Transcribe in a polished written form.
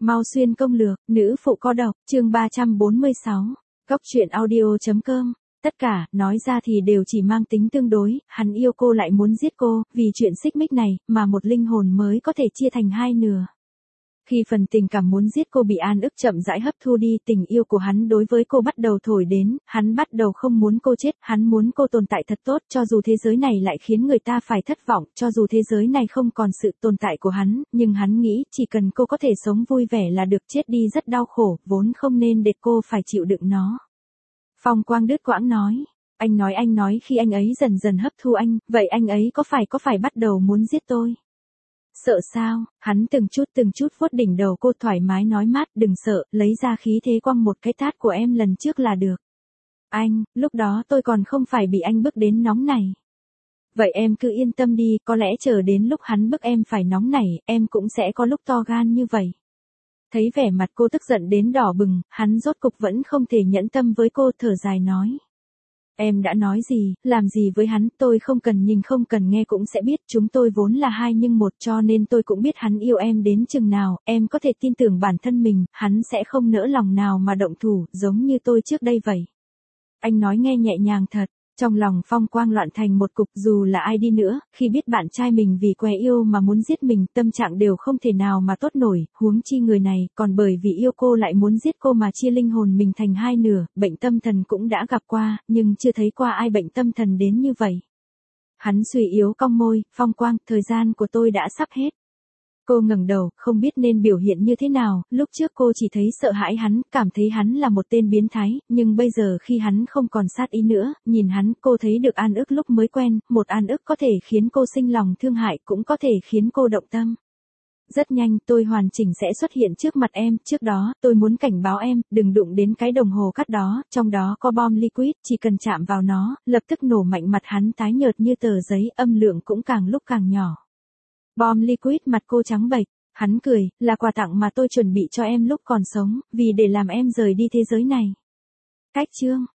Mau xuyên công lược, nữ phụ có độc, chương 346. Góc truyện audio.com. Tất cả, nói ra thì đều chỉ mang tính tương đối, hắn yêu cô lại muốn giết cô, vì chuyện xích mích này, mà một linh hồn mới có thể chia thành hai nửa. Khi phần tình cảm muốn giết cô bị An ức chậm rãi hấp thu đi, tình yêu của hắn đối với cô bắt đầu thổi đến, hắn bắt đầu không muốn cô chết, hắn muốn cô tồn tại thật tốt, cho dù thế giới này lại khiến người ta phải thất vọng, cho dù thế giới này không còn sự tồn tại của hắn, nhưng hắn nghĩ chỉ cần cô có thể sống vui vẻ là được, chết đi rất đau khổ, vốn không nên để cô phải chịu đựng nó. Phong Quang đứt quãng nói, anh nói khi anh ấy dần dần hấp thu anh, vậy anh ấy có phải bắt đầu muốn giết tôi? Sợ sao? Hắn từng chút vuốt đỉnh đầu cô, thoải mái nói mát, đừng sợ, lấy ra khí thế quăng một cái tát của em lần trước là được. Anh, lúc đó tôi còn không phải bị anh bức đến nóng này. Vậy em cứ yên tâm đi, có lẽ chờ đến lúc hắn bức em phải nóng nảy, em cũng sẽ có lúc to gan như vậy. Thấy vẻ mặt cô tức giận đến đỏ bừng, hắn rốt cục vẫn không thể nhẫn tâm với cô, thở dài nói. Em đã nói gì, làm gì với hắn, tôi không cần nhìn không cần nghe cũng sẽ biết, chúng tôi vốn là hai nhưng một, cho nên tôi cũng biết hắn yêu em đến chừng nào, em có thể tin tưởng bản thân mình, hắn sẽ không nỡ lòng nào mà động thủ, giống như tôi trước đây vậy. Anh nói nghe nhẹ nhàng thật. Trong lòng Phong Quang loạn thành một cục, dù là ai đi nữa, khi biết bạn trai mình vì què yêu mà muốn giết mình, tâm trạng đều không thể nào mà tốt nổi, huống chi người này, còn bởi vì yêu cô lại muốn giết cô mà chia linh hồn mình thành hai nửa, bệnh tâm thần cũng đã gặp qua, nhưng chưa thấy qua ai bệnh tâm thần đến như vậy. Hắn suy yếu cong môi, Phong Quang, thời gian của tôi đã sắp hết. Cô ngẩng đầu, không biết nên biểu hiện như thế nào, lúc trước cô chỉ thấy sợ hãi hắn, cảm thấy hắn là một tên biến thái, nhưng bây giờ khi hắn không còn sát ý nữa, nhìn hắn, cô thấy được an ức lúc mới quen, một an ức có thể khiến cô sinh lòng thương hại, cũng có thể khiến cô động tâm. Rất nhanh, tôi hoàn chỉnh sẽ xuất hiện trước mặt em, trước đó, tôi muốn cảnh báo em, đừng đụng đến cái đồng hồ cát đó, trong đó có bom liquid, chỉ cần chạm vào nó, lập tức nổ mạnh. Mặt hắn tái nhợt như tờ giấy, âm lượng cũng càng lúc càng nhỏ. Bom liquid, mặt cô trắng bệch, hắn cười, là quà tặng mà tôi chuẩn bị cho em lúc còn sống, vì để làm em rời đi thế giới này. Cách chương